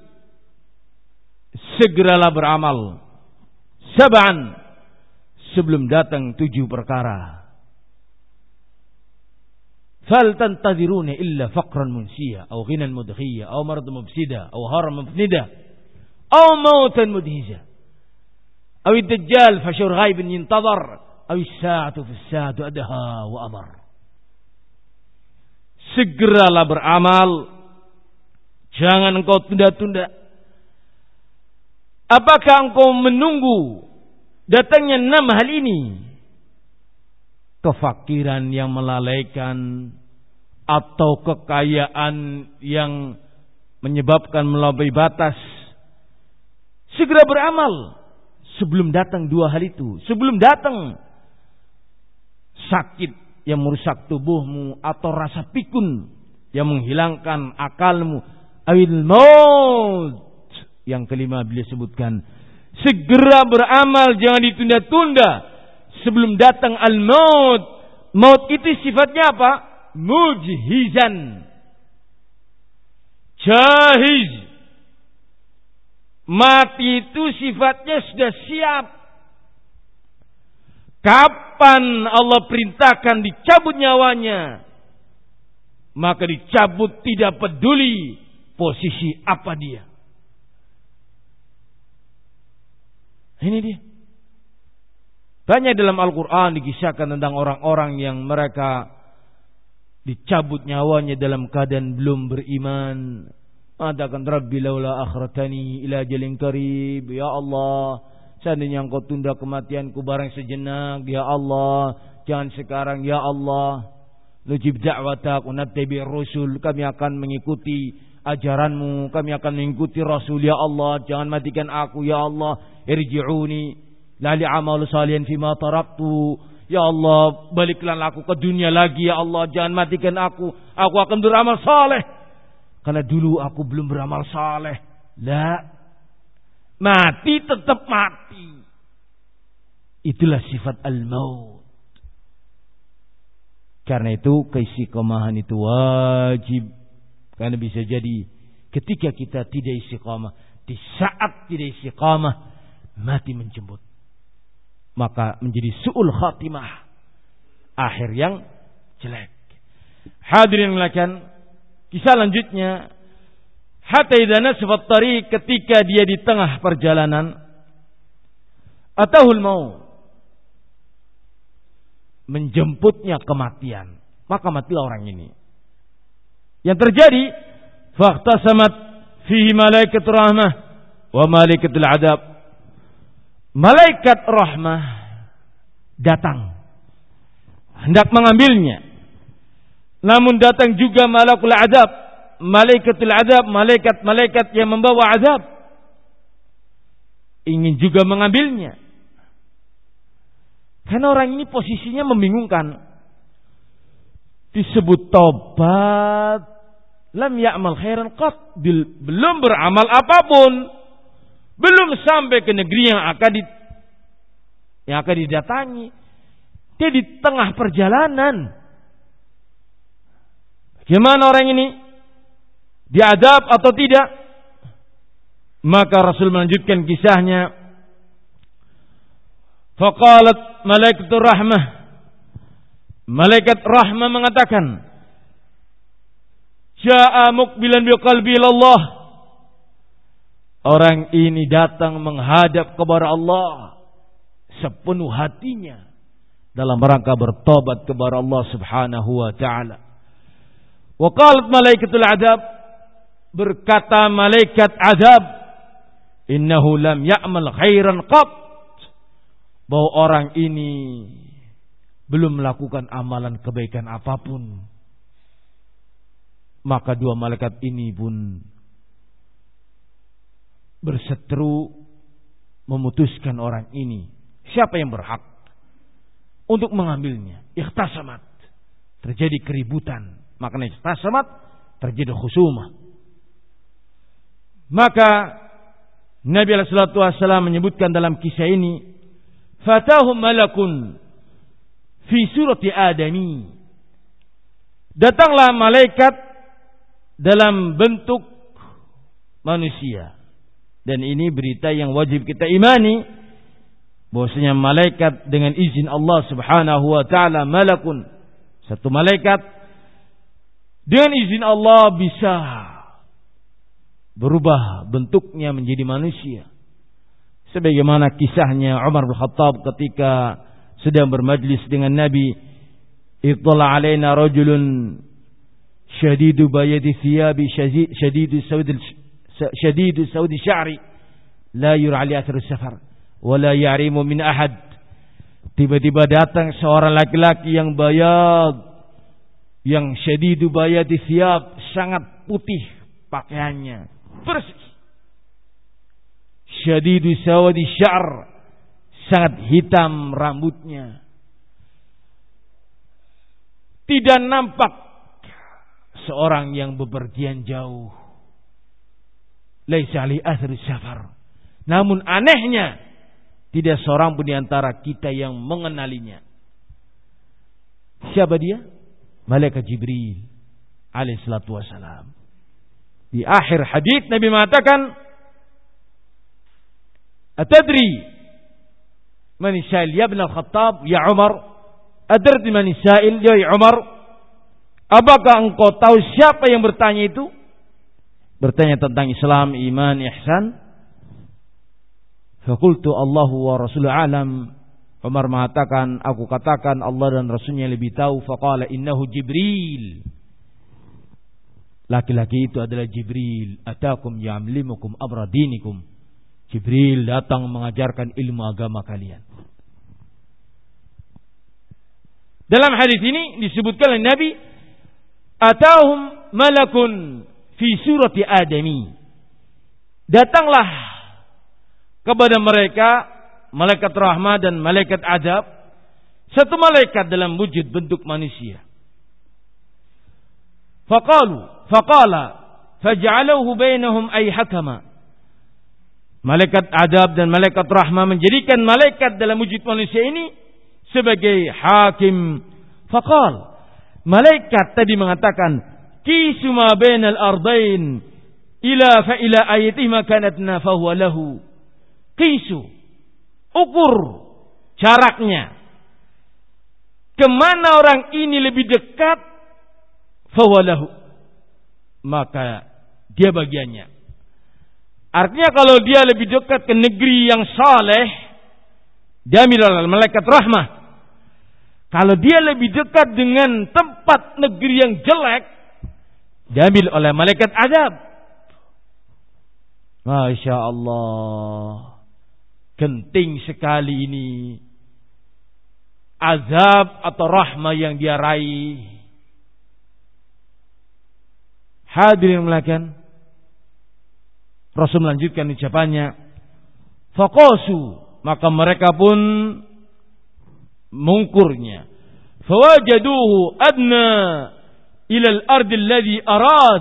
segeralah beramal, sab'an, sebelum datang 7 perkara. Fal tantaziruna illa faqran munsiya, aw ghinan mudkhiya, aw marad mufsida, aw haram mufnida, aw mautan mudhiza, aw ad-dajjal fashur ghaibin yintazar, aw as-sa'atu fis-sa'atu adha wa amar. Segeralah beramal, jangan engkau tunda-tunda. Apakah engkau menunggu datangnya 6 hal ini? Kefakiran yang melalaikan, atau kekayaan yang menyebabkan melampaui batas? Segera beramal sebelum datang 2 hal itu. Sebelum datang sakit yang merusak tubuhmu, atau rasa pikun yang menghilangkan akalmu, awil maut. Yang kelima beliau sebutkan, segera beramal, jangan ditunda-tunda sebelum datang al-maut. Maut itu sifatnya apa? Mujhizan, jahiz. Mati itu sifatnya sudah siap. Kapan Allah perintahkan dicabut nyawanya, maka dicabut, tidak peduli posisi apa dia. Ini dia. Banyak dalam Al-Quran dikisahkan tentang orang-orang yang mereka dicabut nyawanya dalam keadaan belum beriman. Mengatakan, Rabbi laula akhratani ila ajalin qarib, ya Allah, seandainya engkau tunda kematianku barang sejenak, ya Allah, jangan sekarang, ya Allah. Nujib da'watak wa nattabi'ir rusul, kami akan mengikuti ajaranmu, kami akan mengikuti Rasul, ya Allah, jangan matikan aku, ya Allah. Irji'uni la'ali amal salihan fima taraktu, ya Allah, baliklah aku ke dunia lagi, ya Allah, jangan matikan aku akan beramal saleh, karena dulu aku belum beramal saleh. La, mati tetap mati. Itulah sifat al-maut. Karena itu keistiqomahan itu wajib. Karena bisa jadi ketika kita tidak istiqamah, di saat tidak istiqamah, mati menjemput, maka menjadi su'ul khatimah, akhir yang jelek. Hadirin melakukan kisah lanjutnya, hatta idza nasfa at-tariq, ketika dia di tengah perjalanan, atahul maut, menjemputnya kematian, maka matilah orang ini. Yang terjadi, faqtasamat fihi malaikatur rahmah wa malaikatul adab. Malaikat rahmah datang hendak mengambilnya, namun datang juga malakul adab, malaikatul adab, malaikat-malaikat yang membawa azab, ingin juga mengambilnya. Karena orang ini posisinya membingungkan. Disebut tobat, lam ya'mal khairan qat, belum beramal apapun, belum sampai ke negeri yang akan didatangi. Dia di tengah perjalanan. Bagaimana orang ini? Diadab atau tidak? Maka Rasul melanjutkan kisahnya. Faqalat malaikatur rahmah. Malaikat rahmah mengatakan, Ja'a muqbilan biqalbi ilallah. Orang ini datang menghadap kepada Allah sepenuh hatinya dalam rangka bertobat kepada Allah Subhanahu wa taala. Wa qalat malaikatul adab, berkata malaikat azab, innahu lam ya'mal khairan qat, bahwa orang ini belum melakukan amalan kebaikan apapun. Maka dua malaikat ini pun berseteru memutuskan orang ini siapa yang berhak untuk mengambilnya. Ikhtasamat, terjadi keributan. Maknanya ikhtasamat, terjadi khusumah. Maka Nabi sallallahu alaihi wasallam menyebutkan dalam kisah ini, fatahum malakun fi surati adami. Datanglah malaikat dalam bentuk manusia. Dan ini berita yang wajib kita imani, bahwasanya malaikat dengan izin Allah Subhanahu wa taala, malakun, satu malaikat dengan izin Allah bisa berubah bentuknya menjadi manusia. Sebagaimana kisahnya Umar bin Khattab ketika sedang bermajlis dengan Nabi, ittala alaina rajulun syadidu bayadi thiyabi syadidu saudi sya'ri la yura ali athar safar wa la ya'rimu min ahad. Tiba-tiba datang seorang laki-laki yang bayad, yang syadidu bayadi thiyab, sangat putih pakaiannya, bersih. Syadidu saudi syar, sangat hitam rambutnya. Tidak nampak seorang yang bepergian jauh. Laisa li athari safar. Namun anehnya, tidak seorang pun di antara kita yang mengenalinya. Siapa dia? Malaikat Jibril alaihi salatu wassalam. Di akhir hadis Nabi mengatakan, Atadri man sa'il ya ibn al-Khattab ya Umar? Adri man sa'il ya Umar? Apakah engkau tahu siapa yang bertanya itu? Bertanya tentang Islam, iman, ihsan. Faqultu Allahu wa Rasuluhu alam. Umar mengatakan, aku katakan Allah dan Rasulnya lebih tahu. Faqala innahu Jibril. Laki-laki itu adalah Jibril. Atakum ya'amlimukum amra dinikum. Jibril datang mengajarkan ilmu agama kalian. Dalam hadis ini disebutkan oleh Nabi, atahum malakun fi surati adami. Datanglah kepada mereka malaikat rahmah dan malaikat adab, satu malaikat dalam wujud bentuk manusia. Faqala faj'aluhu bainahum ay hakama. Malaikat adab dan malaikat rahmah menjadikan malaikat dalam wujud manusia ini sebagai hakim. Faqal, malaikat tadi mengatakan, kisu ma bainal ardain ila fa ila ayatihi ma kanatna fa huwa lahu. Kisu, ukur jaraknya. Kemana orang ini lebih dekat, fa huwa lahu, maka dia bagiannya. Artinya kalau dia lebih dekat ke negeri yang saleh, dia ambil oleh malaikat rahmah. Kalau dia lebih dekat dengan tempat negeri yang jelek, diambil oleh malaikat azab. Masya Allah, genting sekali ini. Azab atau rahmah yang dia raih. Hadirin melakukan, Rasul melanjutkan ucapannya, faqasu, maka mereka pun mengukurnya. Fawajaduhu adna ila al-ard alladhi arad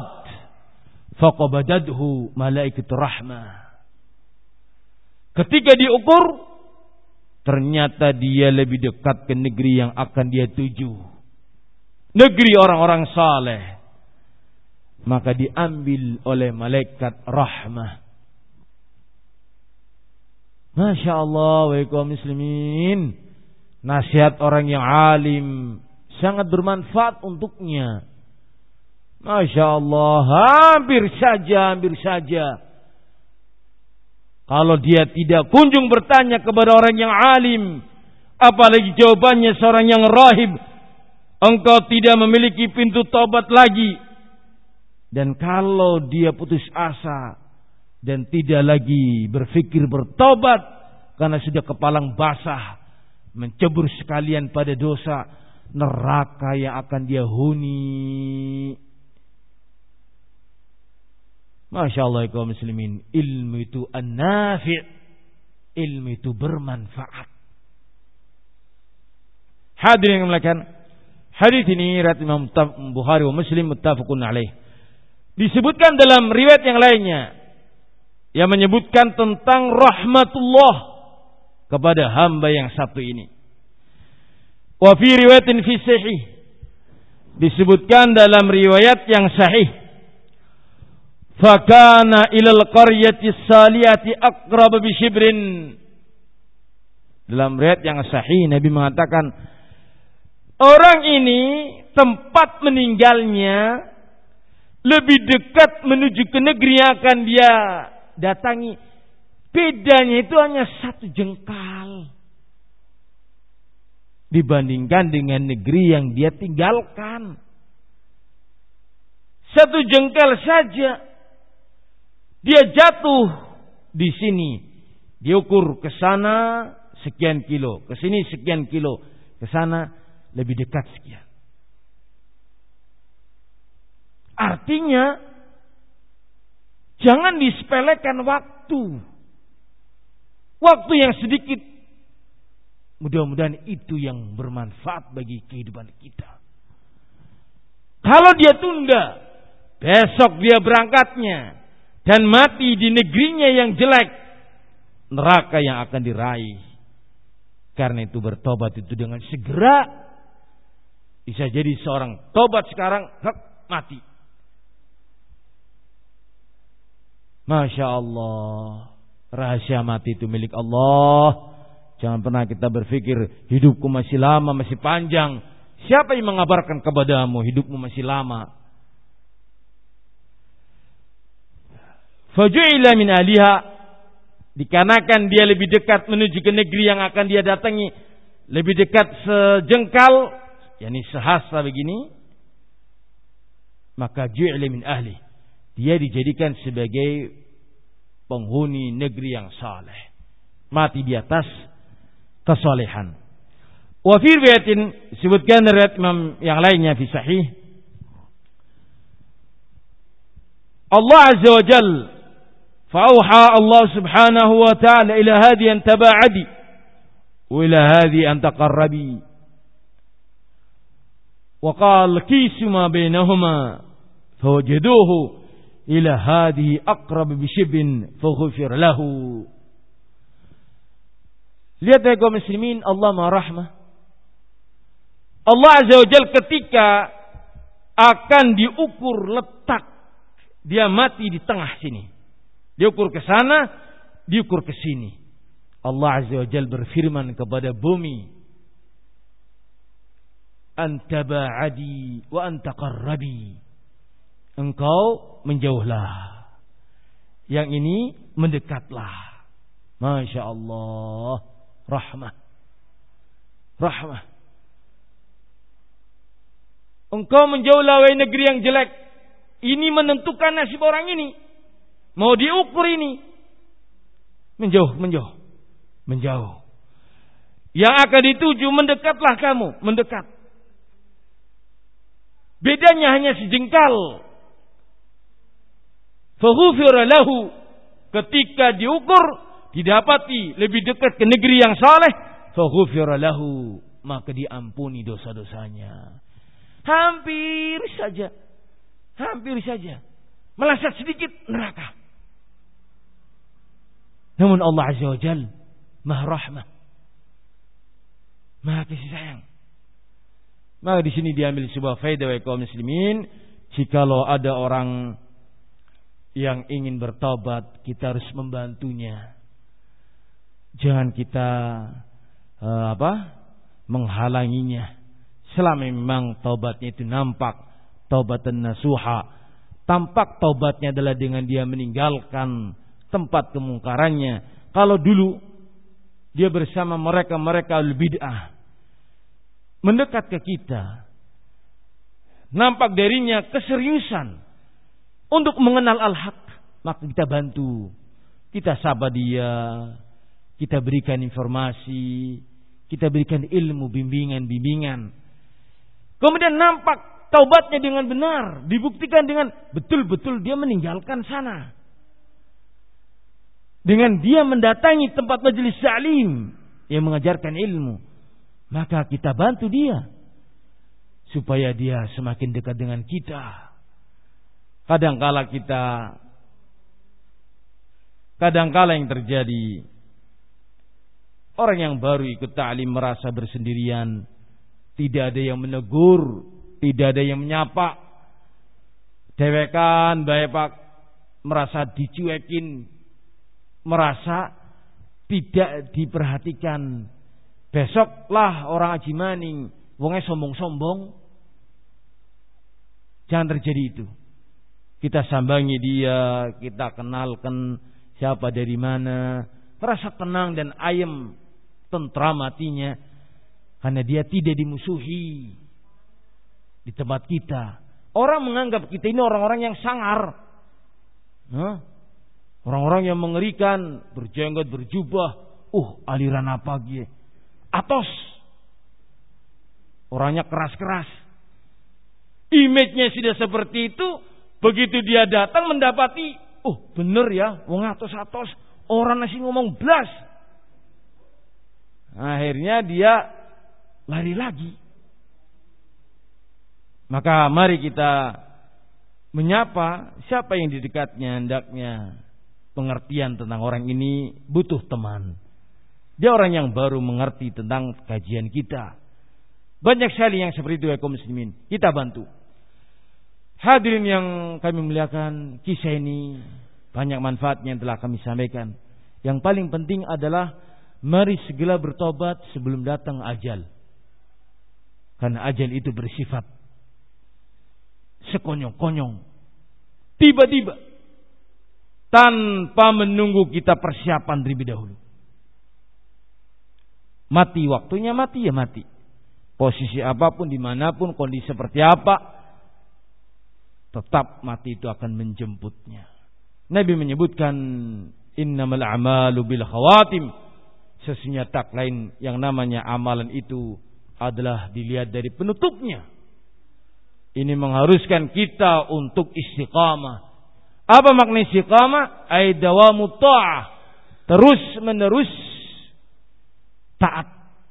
faqabadadhu malaikat rahmah. Ketika diukur, ternyata dia lebih dekat ke negeri yang akan dia tuju, negeri orang-orang saleh, maka diambil oleh malaikat rahmah. Masya Allah, wa kaum muslimin, nasihat orang yang alim sangat bermanfaat untuknya. Masya Allah, hampir saja kalau dia tidak kunjung bertanya kepada orang yang alim, apalagi jawabannya seorang yang rahib, engkau tidak memiliki pintu tobat lagi. Dan kalau dia putus asa dan tidak lagi berfikir bertobat karena sudah kepalang basah, mencebur sekalian pada dosa, neraka yang akan dia huni. Masya Allah kaum muslimin, ilmu itu an-nafi', ilmu itu bermanfaat. Hadirin yang dimuliakan, hadis ini riwayat Imam Bukhari wa Muslim muttafaqun alaih. Disebutkan dalam riwayat yang lainnya yang menyebutkan tentang rahmatullah kepada hamba yang satu ini. Wa fi riwayatin fi sahih, disebutkan dalam riwayat yang sahih, fakana ilal qaryati saliyati aqrab bi shibrin. Dalam riwayat yang sahih Nabi mengatakan, orang ini tempat meninggalnya lebih dekat menuju ke negeri yang akan dia datangi. Bedanya itu hanya 1 jengkal dibandingkan dengan negeri yang dia tinggalkan. 1 jengkal saja. Dia jatuh di sini, diukur ke sana sekian kilo, ke sini sekian kilo, ke sana lebih dekat sekian. Artinya jangan disepelekan waktu. Waktu yang sedikit, mudah-mudahan itu yang bermanfaat bagi kehidupan kita. Kalau dia tunda, besok dia berangkatnya dan mati di negerinya yang jelek, neraka yang akan diraih. Karena itu bertobat itu dengan segera. Bisa jadi seorang tobat sekarang, mati. Masya Allah, rahasia mati itu milik Allah. Jangan pernah kita berpikir hidupku masih lama, masih panjang. Siapa yang mengabarkan kepadamu hidupmu masih lama? Faju'ila min aliha, dikarenakan dia lebih dekat menuju ke negeri yang akan dia datangi, lebih dekat sejengkal, yakni sehasta begini, maka ju'ila min ahli, dia dijadikan sebagai penghuni negeri yang saleh, mati di atas kesalehan. Wa fi riwayatin, disebutkan riwayat Imam yang lainnya fi sahih, Allah Azza wa Jalla فأوحى الله سبحانه وتعالى إلى هذه أن تباعدي وإلى هذه أن تقربي وقال كيس ما بينهما فوجدوه إلى هذه أقرب بشبر فغفر له. Lihat ya kaum muslimin, Allah Maha Rahmah. Allah Azza wa Jalla ketika akan diukur letak, dia mati di tengah sini. Diukur ke sana, diukur ke sini. Allah Azza wa Jalla berfirman kepada bumi, antaba'adi wa antaqarrabi, engkau menjauhlah, yang ini mendekatlah. Masya Allah, rahmah, rahmah. Engkau menjauhlah wahai negeri yang jelek. Ini menentukan nasib orang ini. Mau diukur ini, menjauh, menjauh, menjauh. Yang akan dituju, mendekatlah kamu, mendekat. Bedanya hanya sejengkal. Faghufira lahu, ketika diukur, didapati lebih dekat ke negeri yang saleh, faghufira lahu, maka diampuni dosa-dosanya. Hampir saja, meleset sedikit neraka. Namun Allah Azza wa Jalla Maha Rahmah. Maha kasih sayang. Maka di sini diambil sebuah faedah wa kaum muslimin, jikalau ada orang yang ingin bertobat, kita harus membantunya. Jangan kita menghalanginya. Selama memang taubatnya itu nampak taubatan nasuha, tampak taubatnya adalah dengan dia meninggalkan tempat kemungkarannya. Kalau dulu dia bersama mereka al-bid'ah, mendekat ke kita, nampak darinya keseriusan untuk mengenal al-haq, maka kita bantu, kita sabar dia, kita berikan informasi, kita berikan ilmu, bimbingan. Kemudian nampak taubatnya dengan benar, dibuktikan dengan betul-betul dia meninggalkan sana, dengan dia mendatangi tempat majelis ta'lim yang mengajarkan ilmu, maka kita bantu dia supaya dia semakin dekat dengan kita. Kadangkala yang terjadi, orang yang baru ikut ta'lim merasa bersendirian, tidak ada yang menegur, tidak ada yang menyapa, dewekan baepak, merasa dicuekin, merasa tidak diperhatikan. Besoklah orang aji maning, wongnya sombong-sombong. Jangan terjadi itu. Kita sambangi dia, kita kenalkan siapa dari mana, merasa tenang dan ayem, tentram hatinya, karena dia tidak dimusuhi di tempat kita. Orang menganggap kita ini orang-orang yang sangar, orang-orang yang mengerikan, berjenggot, berjubah, aliran apa gitu, atos, orangnya keras-keras. Image-nya sudah seperti itu. Begitu dia datang mendapati, bener ya, wong atos-atos, orang nasi ngomong blas. Akhirnya dia lari lagi. Maka mari kita menyapa siapa yang di dekatnya, hendaknya pengertian tentang orang ini butuh teman. Dia orang yang baru mengerti tentang kajian kita. Banyak sekali yang seperti itu ya kaum muslimin. Kita bantu. Hadirin yang kami muliakan, kisah ini banyak manfaatnya yang telah kami sampaikan. Yang paling penting adalah mari segera bertobat sebelum datang ajal. Karena ajal itu bersifat sekonyong-konyong, tiba-tiba, tanpa menunggu kita persiapan terlebih dahulu. Mati waktunya, mati ya mati. Posisi apapun, dimanapun, kondisi seperti apa, tetap mati itu akan menjemputnya. Nabi menyebutkan innamal a'malu bil khawatim. Sesungguhnya tak lain yang namanya amalan itu adalah dilihat dari penutupnya. Ini mengharuskan kita untuk istiqamah. Apa makna istiqamah? Ai dawamu ta'ah. Terus menerus taat.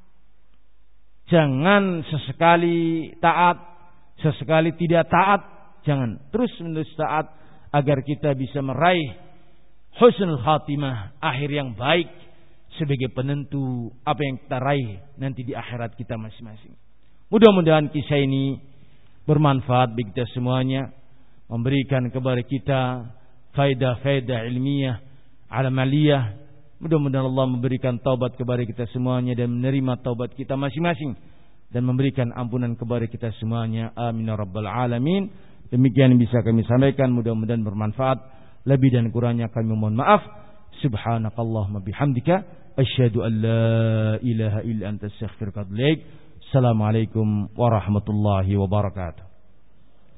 Jangan sesekali taat, sesekali tidak taat. Jangan, terus menerus taat agar kita bisa meraih husnul khatimah, akhir yang baik sebagai penentu apa yang kita raih nanti di akhirat kita masing-masing. Mudah-mudahan kisah ini bermanfaat bagi kita semuanya, memberikan kepada kita faedah-faedah ilmiah, amaliyah. Mudah-mudahan Allah memberikan taubat kepada kita semuanya dan menerima taubat kita masing-masing dan memberikan ampunan kepada kita semuanya. Amin ya rabbal alamin. Demikian yang bisa kami sampaikan, mudah-mudahan bermanfaat. Lebih dan kurangnya kami mohon maaf. Subhanakallahumma bihamdika asyhadu an la ilaha illa anta astaghfiruka wa atubu ilaik. Assalamualaikum warahmatullahi wabarakatuh.